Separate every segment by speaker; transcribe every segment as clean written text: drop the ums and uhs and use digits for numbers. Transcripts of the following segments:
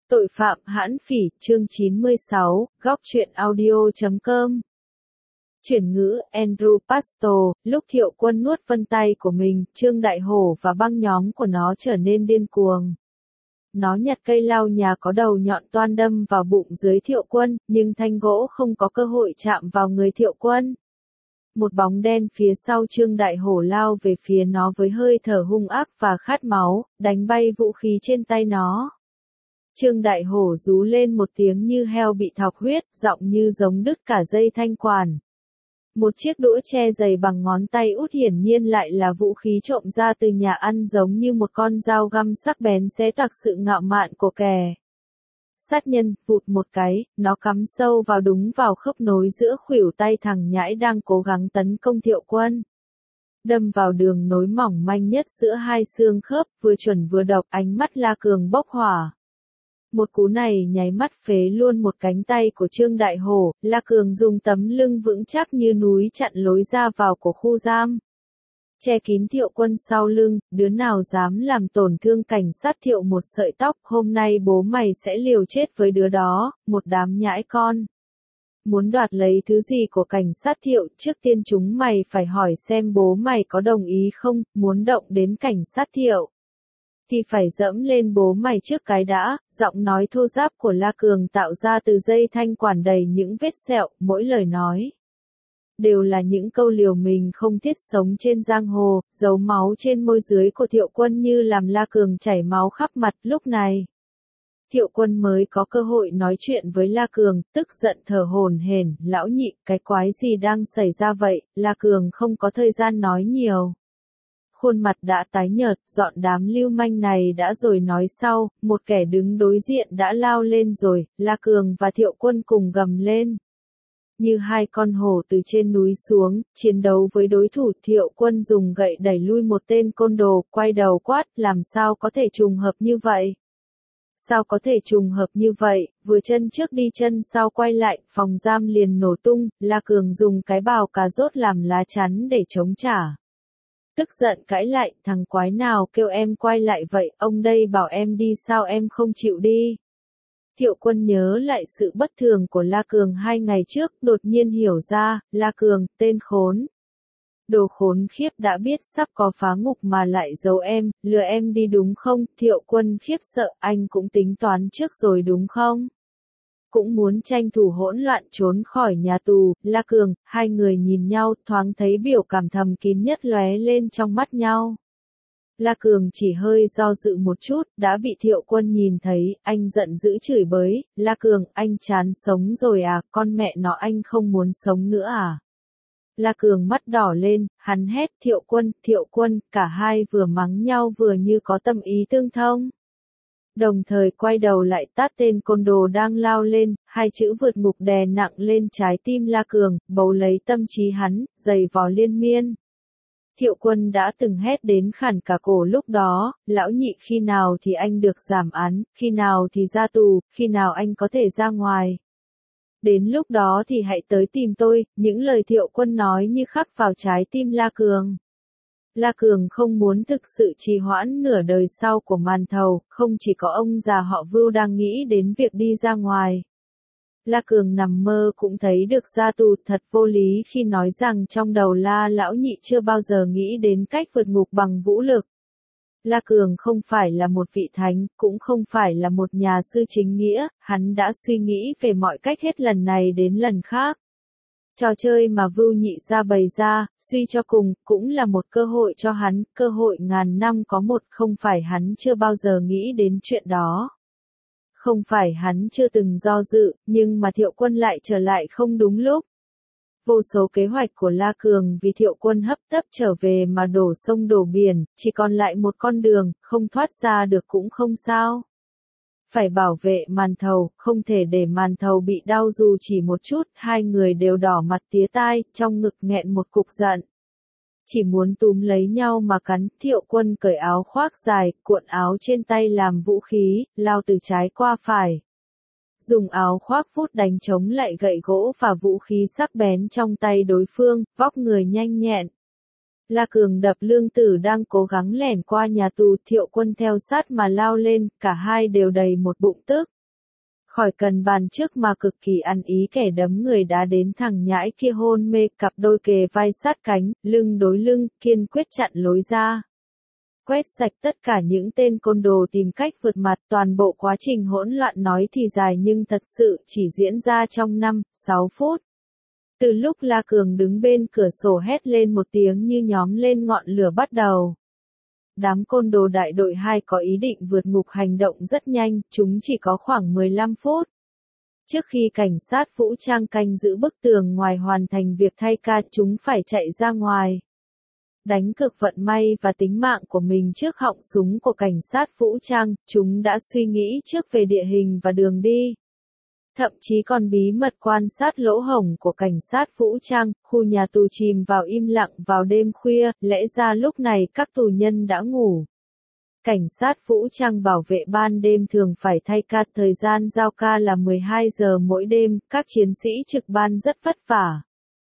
Speaker 1: Tội phạm hãn phỉ, chương 96, góc truyện audio.com. Chuyển ngữ, Andrew Pastor, lúc Thiệu Quân nuốt vân tay của mình, Trương Đại Hổ và băng nhóm của nó trở nên điên cuồng. Nó nhặt cây lau nhà có đầu nhọn toan đâm vào bụng dưới Thiệu Quân, nhưng thanh gỗ không có cơ hội chạm vào người Thiệu Quân. Một bóng đen phía sau Trương Đại Hổ lao về phía nó với hơi thở hung ác và khát máu, đánh bay vũ khí trên tay nó. Trương Đại Hổ rú lên một tiếng như heo bị thọc huyết, giọng như giống đứt cả dây thanh quản. Một chiếc đũa tre dày bằng ngón tay út hiển nhiên lại là vũ khí trộm ra từ nhà ăn, giống như một con dao găm sắc bén xé toạc sự ngạo mạn của kẻ sát nhân. Vụt một cái, nó cắm sâu vào đúng vào khớp nối giữa khuỷu tay thằng nhãi đang cố gắng tấn công Thiệu Quân. Đâm vào đường nối mỏng manh nhất giữa hai xương khớp, vừa chuẩn vừa độc, ánh mắt La Cường bốc hỏa. Một cú này nháy mắt phế luôn một cánh tay của Trương Đại Hổ. La Cường dùng tấm lưng vững chắc như núi chặn lối ra vào của khu giam, che kín Thiệu Quân sau lưng. Đứa nào dám làm tổn thương cảnh sát Thiệu một sợi tóc, hôm nay bố mày sẽ liều chết với đứa đó, một đám nhãi con. Muốn đoạt lấy thứ gì của cảnh sát Thiệu, trước tiên chúng mày phải hỏi xem bố mày có đồng ý không. Muốn động đến cảnh sát Thiệu thì phải dẫm lên bố mày trước cái đã. Giọng nói thô ráp của La Cường tạo ra từ dây thanh quản đầy những vết sẹo, mỗi lời nói đều là những câu liều mình không thiết sống trên giang hồ. Dấu máu trên môi dưới của Thiệu Quân như làm La Cường chảy máu khắp mặt. Lúc này Thiệu Quân mới có cơ hội nói chuyện với La Cường, tức giận thở hổn hển. Lão nhị, cái quái gì đang xảy ra vậy? La Cường không có thời gian nói nhiều. Khuôn mặt đã tái nhợt, dọn đám lưu manh này đã rồi nói sau. Một kẻ đứng đối diện đã lao lên rồi. La Cường và Thiệu Quân cùng gầm lên như hai con hổ từ trên núi xuống, chiến đấu với đối thủ. Thiệu Quân dùng gậy đẩy lui một tên côn đồ, quay đầu quát, làm sao có thể trùng hợp như vậy? Sao có thể trùng hợp như vậy? Vừa chân trước đi chân sau quay lại, phòng giam liền nổ tung. La Cường dùng cái bào cà rốt làm lá chắn để chống trả. Tức giận cãi lại, thằng quái nào kêu em quay lại vậy, ông đây bảo em đi sao em không chịu đi? Thiệu Quân nhớ lại sự bất thường của La Cường 2 ngày trước, đột nhiên hiểu ra. La Cường, tên khốn. Đồ khốn khiếp, đã biết sắp có phá ngục mà lại giấu em, lừa em đi đúng không? Thiệu Quân khiếp sợ, anh cũng tính toán trước rồi đúng không? Cũng muốn tranh thủ hỗn loạn trốn khỏi nhà tù. La Cường, hai người nhìn nhau, thoáng thấy biểu cảm thầm kín nhất lóe lên trong mắt nhau. La Cường chỉ hơi do dự một chút, đã bị Thiệu Quân nhìn thấy, anh giận dữ chửi bới. La Cường, anh chán sống rồi à, con mẹ nó anh không muốn sống nữa à? La Cường mắt đỏ lên, hắn hét, Thiệu Quân, cả hai vừa mắng nhau vừa như có tâm ý tương thông. Đồng thời quay đầu lại tát tên côn đồ đang lao lên, hai chữ vượt ngục đè nặng lên trái tim La Cường, bấu lấy tâm trí hắn, giày vò liên miên. Thiệu Quân đã từng hét đến khản cả cổ lúc đó, lão nhị, khi nào thì anh được giảm án, khi nào thì ra tù, khi nào anh có thể ra ngoài. Đến lúc đó thì hãy tới tìm tôi. Những lời Thiệu Quân nói như khắc vào trái tim La Cường. La Cường không muốn thực sự trì hoãn nửa đời sau của màn thầu, không chỉ có ông già họ Vưu đang nghĩ đến việc đi ra ngoài. La Cường nằm mơ cũng thấy được ra tù, thật vô lý khi nói rằng trong đầu La lão nhị chưa bao giờ nghĩ đến cách vượt ngục bằng vũ lực. La Cường không phải là một vị thánh, cũng không phải là một nhà sư chính nghĩa, hắn đã suy nghĩ về mọi cách hết lần này đến lần khác. Trò chơi mà Vưu nhị ra bày ra, suy cho cùng, cũng là một cơ hội cho hắn, cơ hội ngàn năm có một. Không phải hắn chưa bao giờ nghĩ đến chuyện đó. Không phải hắn chưa từng do dự, nhưng mà Thiệu Quân lại trở lại không đúng lúc. Vô số kế hoạch của La Cường vì Thiệu Quân hấp tấp trở về mà đổ sông đổ biển, chỉ còn lại một con đường, không thoát ra được cũng không sao. Phải bảo vệ màn thầu, không thể để màn thầu bị đau dù chỉ một chút. Hai người đều đỏ mặt tía tai, trong ngực nghẹn một cục giận. Chỉ muốn túm lấy nhau mà cắn. Thiệu Quân cởi áo khoác dài, cuộn áo trên tay làm vũ khí, lao từ trái qua phải. Dùng áo khoác phút đánh chống lại gậy gỗ và vũ khí sắc bén trong tay đối phương, vóc người nhanh nhẹn. La Cường đập Lương Tử đang cố gắng lẻn qua nhà tù. Thiệu Quân theo sát mà lao lên, cả hai đều đầy một bụng tức. Khỏi cần bàn trước mà cực kỳ ăn ý kẻ đấm người đá đến thằng nhãi kia hôn mê, cặp đôi kề vai sát cánh, lưng đối lưng, kiên quyết chặn lối ra. Quét sạch tất cả những tên côn đồ tìm cách vượt mặt, toàn bộ quá trình hỗn loạn nói thì dài nhưng thật sự chỉ diễn ra trong 5-6 phút. Từ lúc La Cường đứng bên cửa sổ hét lên một tiếng như nhóm lên ngọn lửa bắt đầu. Đám côn đồ đại đội 2 có ý định vượt ngục hành động rất nhanh, chúng chỉ có khoảng 15 phút. Trước khi cảnh sát vũ trang canh giữ bức tường ngoài hoàn thành việc thay ca, chúng phải chạy ra ngoài. Đánh cược vận may và tính mạng của mình trước họng súng của cảnh sát vũ trang, chúng đã suy nghĩ trước về địa hình và đường đi. Thậm chí còn bí mật quan sát lỗ hổng của cảnh sát vũ trang, khu nhà tù chìm vào im lặng vào đêm khuya, lẽ ra lúc này các tù nhân đã ngủ. Cảnh sát vũ trang bảo vệ ban đêm thường phải thay ca, thời gian giao ca là 12 giờ mỗi đêm, các chiến sĩ trực ban rất vất vả.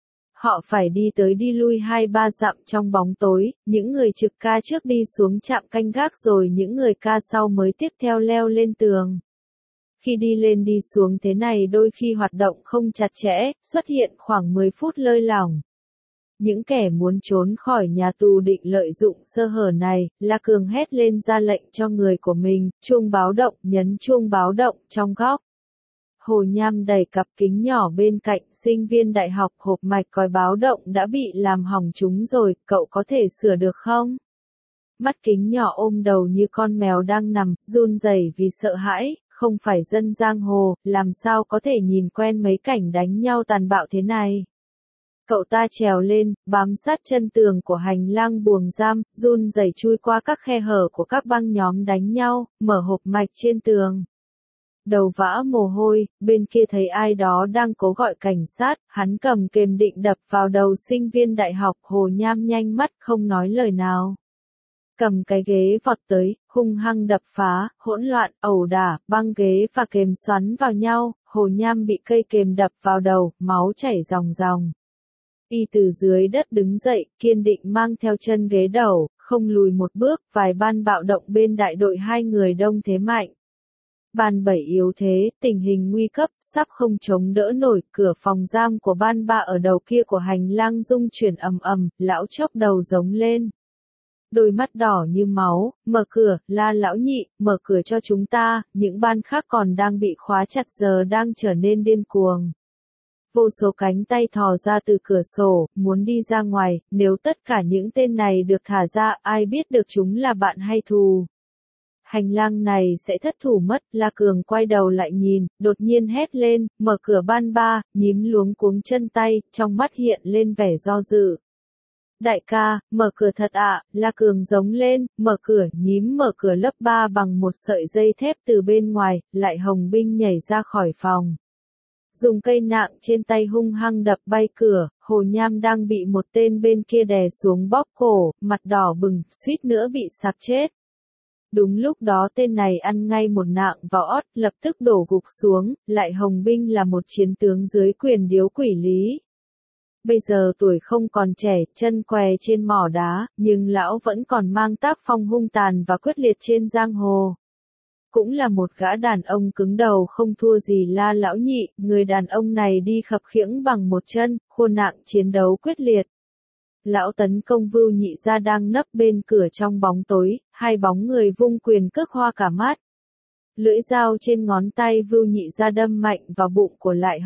Speaker 1: Họ phải đi tới đi lui 2-3 dặm trong bóng tối, những người trực ca trước đi xuống trạm canh gác rồi những người ca sau mới tiếp theo leo lên tường. Khi đi lên đi xuống thế này đôi khi hoạt động không chặt chẽ, xuất hiện khoảng 10 phút lơi lỏng. Những kẻ muốn trốn khỏi nhà tù định lợi dụng sơ hở này, La Cường hét lên ra lệnh cho người của mình, chuông báo động, nhấn chuông báo động trong góc. Hồ Nham đẩy cặp kính nhỏ bên cạnh, sinh viên đại học, hộp mạch còi báo động đã bị làm hỏng chúng rồi, cậu có thể sửa được không? Mắt kính nhỏ ôm đầu như con mèo đang nằm, run rẩy vì sợ hãi, không phải dân giang hồ, làm sao có thể nhìn quen mấy cảnh đánh nhau tàn bạo thế này. Cậu ta trèo lên, bám sát chân tường của hành lang buồng giam, run rẩy chui qua các khe hở của các băng nhóm đánh nhau, mở hộp mạch trên tường. Đầu vã mồ hôi, bên kia thấy ai đó đang cố gọi cảnh sát, hắn cầm kềm định đập vào đầu sinh viên đại học, Hồ Nham nhanh mắt không nói lời nào. Cầm cái ghế vọt tới, hung hăng đập phá, hỗn loạn, ẩu đả, băng ghế và kềm xoắn vào nhau, Hồ Nham bị cây kềm đập vào đầu, máu chảy ròng ròng. Y từ dưới đất đứng dậy, kiên định mang theo chân ghế đầu, không lùi một bước, vài ban bạo động bên đại đội 2 người đông thế mạnh. Ban 7 yếu thế, tình hình nguy cấp, sắp không chống đỡ nổi, cửa phòng giam của ban 3 ở đầu kia của hành lang rung chuyển ầm ầm, lão chốc đầu giống lên. Đôi mắt đỏ như máu, mở cửa, la lão nhị, mở cửa cho chúng ta, những ban khác còn đang bị khóa chặt giờ đang trở nên điên cuồng. Vô số cánh tay thò ra từ cửa sổ, muốn đi ra ngoài, nếu tất cả những tên này được thả ra, ai biết được chúng là bạn hay thù. Hành lang này sẽ thất thủ mất, La Cường quay đầu lại nhìn, đột nhiên hét lên, mở cửa ban 3, nhím luống cuống chân tay, trong mắt hiện lên vẻ do dự. Đại ca, mở cửa thật ạ, La Cường giống lên, mở cửa, nhím mở cửa lớp 3 bằng một sợi dây thép từ bên ngoài, lại Hồng Binh nhảy ra khỏi phòng. Dùng cây nạng trên tay hung hăng đập bay cửa, Hồ Nham đang bị một tên bên kia đè xuống bóp cổ, mặt đỏ bừng, suýt nữa bị sặc chết. Đúng lúc đó tên này ăn ngay một nạng vào ót, lập tức đổ gục xuống, lại Hồng Binh là một chiến tướng dưới quyền điếu quỷ Lý. Bây giờ tuổi không còn trẻ, chân què trên mỏ đá, nhưng lão vẫn còn mang tác phong hung tàn và quyết liệt trên giang hồ. Cũng là một gã đàn ông cứng đầu không thua gì La lão nhị, người đàn ông này đi khập khiễng bằng một chân, khôn nạng chiến đấu quyết liệt. Lão tấn công Vưu Nhị Gia đang nấp bên cửa trong bóng tối, hai bóng người vung quyền cước hoa cả mắt. Lưỡi dao trên ngón tay Vưu Nhị Gia đâm mạnh vào bụng của Lại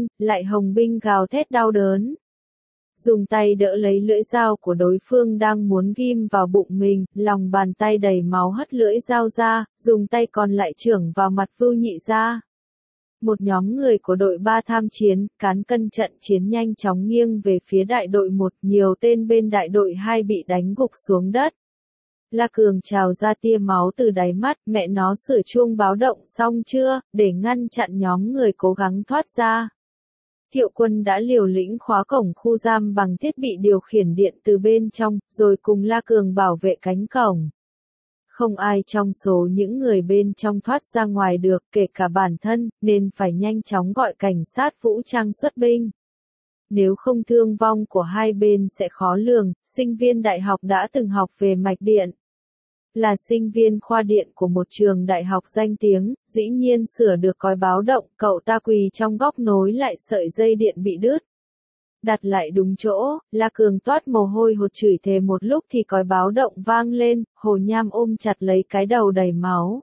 Speaker 1: Hồng Binh gào thét đau đớn. Dùng tay đỡ lấy lưỡi dao của đối phương đang muốn ghim vào bụng mình, lòng bàn tay đầy máu hất lưỡi dao ra, dùng tay còn lại chưởng vào mặt Vưu Nhị Gia. Một nhóm người của đội 3 tham chiến, cán cân trận chiến nhanh chóng nghiêng về phía đại đội 1, nhiều tên bên đại đội 2 bị đánh gục xuống đất. La Cường trào ra tia máu từ đáy mắt, mẹ nó sửa chuông báo động xong chưa, để ngăn chặn nhóm người cố gắng thoát ra. Thiệu Quân đã liều lĩnh khóa cổng khu giam bằng thiết bị điều khiển điện từ bên trong, rồi cùng La Cường bảo vệ cánh cổng. Không ai trong số những người bên trong thoát ra ngoài được, kể cả bản thân, nên phải nhanh chóng gọi cảnh sát vũ trang xuất binh. Nếu không thương vong của hai bên sẽ khó lường, sinh viên đại học đã từng học về mạch điện. Là sinh viên khoa điện của một trường đại học danh tiếng, dĩ nhiên sửa được còi báo động, cậu ta quỳ trong góc nối lại sợi dây điện bị đứt. Đặt lại đúng chỗ, La Cường toát mồ hôi hột chửi thề một lúc thì còi báo động vang lên, Hồ Nham ôm chặt lấy cái đầu đầy máu.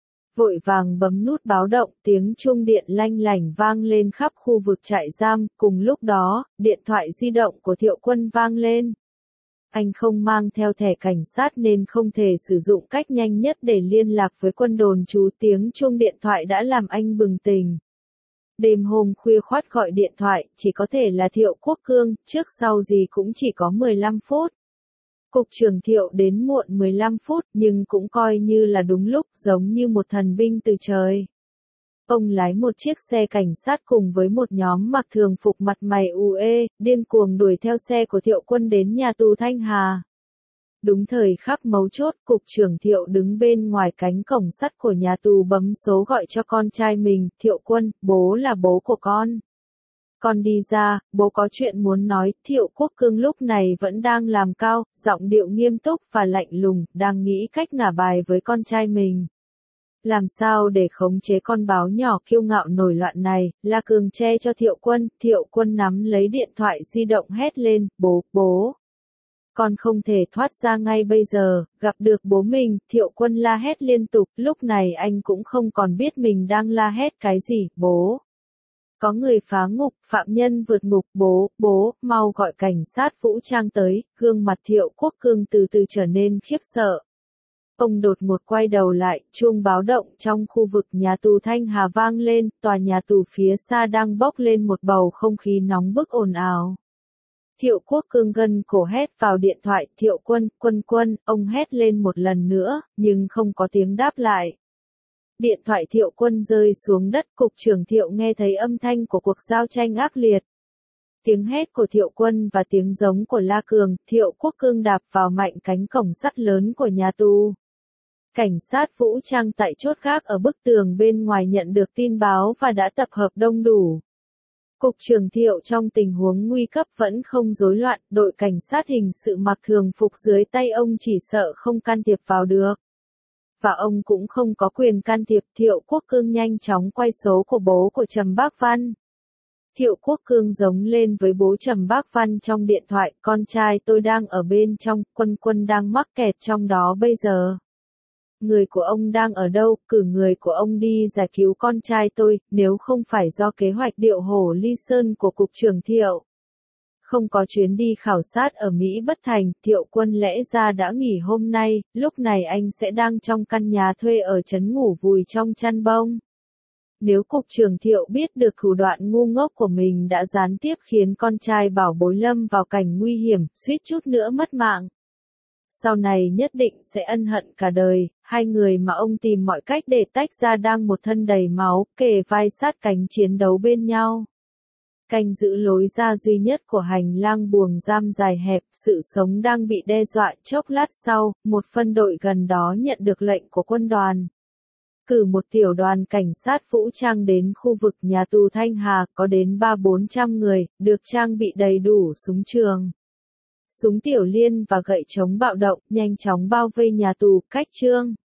Speaker 1: Vội vàng bấm nút báo động, tiếng chuông điện lanh lảnh vang lên khắp khu vực trại giam, cùng lúc đó, điện thoại di động của Thiệu Quân vang lên. Anh không mang theo thẻ cảnh sát nên không thể sử dụng cách nhanh nhất để liên lạc với quân đồn trú, tiếng chuông điện thoại đã làm anh bừng tỉnh. Đêm hôm khuya khoắt gọi điện thoại, chỉ có thể là Thiệu Quốc Cương, trước sau gì cũng chỉ có 15 phút. Cục trưởng Thiệu đến muộn 15 phút nhưng cũng coi như là đúng lúc, giống như một thần binh từ trời. Ông lái một chiếc xe cảnh sát cùng với một nhóm mặc thường phục mặt mày uê, điên cuồng đuổi theo xe của Thiệu Quân đến nhà tù Thanh Hà. Đúng thời khắc mấu chốt, cục trưởng Thiệu đứng bên ngoài cánh cổng sắt của nhà tù bấm số gọi cho con trai mình, Thiệu Quân, bố là bố của con. Con đi ra, bố có chuyện muốn nói. Thiệu Quốc Cương lúc này vẫn đang làm cao, giọng điệu nghiêm túc và lạnh lùng, đang nghĩ cách ngả bài với con trai mình. Làm sao để khống chế con báo nhỏ kiêu ngạo nổi loạn này, La Cường che cho Thiệu Quân nắm lấy điện thoại di động hét lên, bố. Con không thể thoát ra ngay bây giờ, gặp được bố mình, Thiệu Quân la hét liên tục, lúc này anh cũng không còn biết mình đang la hét cái gì, bố. Có người phá ngục, phạm nhân vượt ngục, bố, mau gọi cảnh sát vũ trang tới, gương mặt Thiệu Quốc Cương từ từ trở nên khiếp sợ. Ông đột ngột quay đầu lại, chuông báo động trong khu vực nhà tù Thanh Hà vang lên, tòa nhà tù phía xa đang bốc lên một bầu không khí nóng bức ồn ào. Thiệu Quốc Cương gân cổ hét vào điện thoại, Thiệu Quân, ông hét lên một lần nữa, nhưng không có tiếng đáp lại. Điện thoại Thiệu Quân rơi xuống đất, cục trưởng Thiệu nghe thấy âm thanh của cuộc giao tranh ác liệt. Tiếng hét của Thiệu Quân và tiếng giống của La Cường, Thiệu Quốc Cương đạp vào mạnh cánh cổng sắt lớn của nhà tù. Cảnh sát vũ trang tại chốt gác ở bức tường bên ngoài nhận được tin báo và đã tập hợp đông đủ. Cục trưởng Thiệu trong tình huống nguy cấp vẫn không rối loạn, đội cảnh sát hình sự mặc thường phục dưới tay ông chỉ sợ không can thiệp vào được. Và ông cũng không có quyền can thiệp. Thiệu Quốc Cương nhanh chóng quay số của bố của Trầm Bác Văn. Thiệu Quốc Cương giống lên với bố Trầm Bác Văn trong điện thoại, con trai tôi đang ở bên trong, Quân đang mắc kẹt trong đó bây giờ. Người của ông đang ở đâu, cử người của ông đi giải cứu con trai tôi, nếu không phải do kế hoạch điệu hổ Ly Sơn của Cục trưởng Thiệu. Không có chuyến đi khảo sát ở Mỹ bất thành, Thiệu Quân lẽ ra đã nghỉ hôm nay, lúc này anh sẽ đang trong căn nhà thuê ở trấn ngủ vùi trong chăn bông. Nếu Cục trưởng Thiệu biết được thủ đoạn ngu ngốc của mình đã gián tiếp khiến con trai bảo bối lâm vào cảnh nguy hiểm, suýt chút nữa mất mạng. Sau này nhất định sẽ ân hận cả đời, hai người mà ông tìm mọi cách để tách ra đang một thân đầy máu, kề vai sát cánh chiến đấu bên nhau. Canh giữ lối ra duy nhất của hành lang buồng giam dài hẹp, sự sống đang bị đe dọa. Chốc lát sau, một phân đội gần đó nhận được lệnh của quân đoàn. Cử một tiểu đoàn cảnh sát vũ trang đến khu vực nhà tù Thanh Hà, có đến 300-400 người, được trang bị đầy đủ súng trường, súng tiểu liên và gậy chống bạo động, nhanh chóng bao vây nhà tù. Cách chương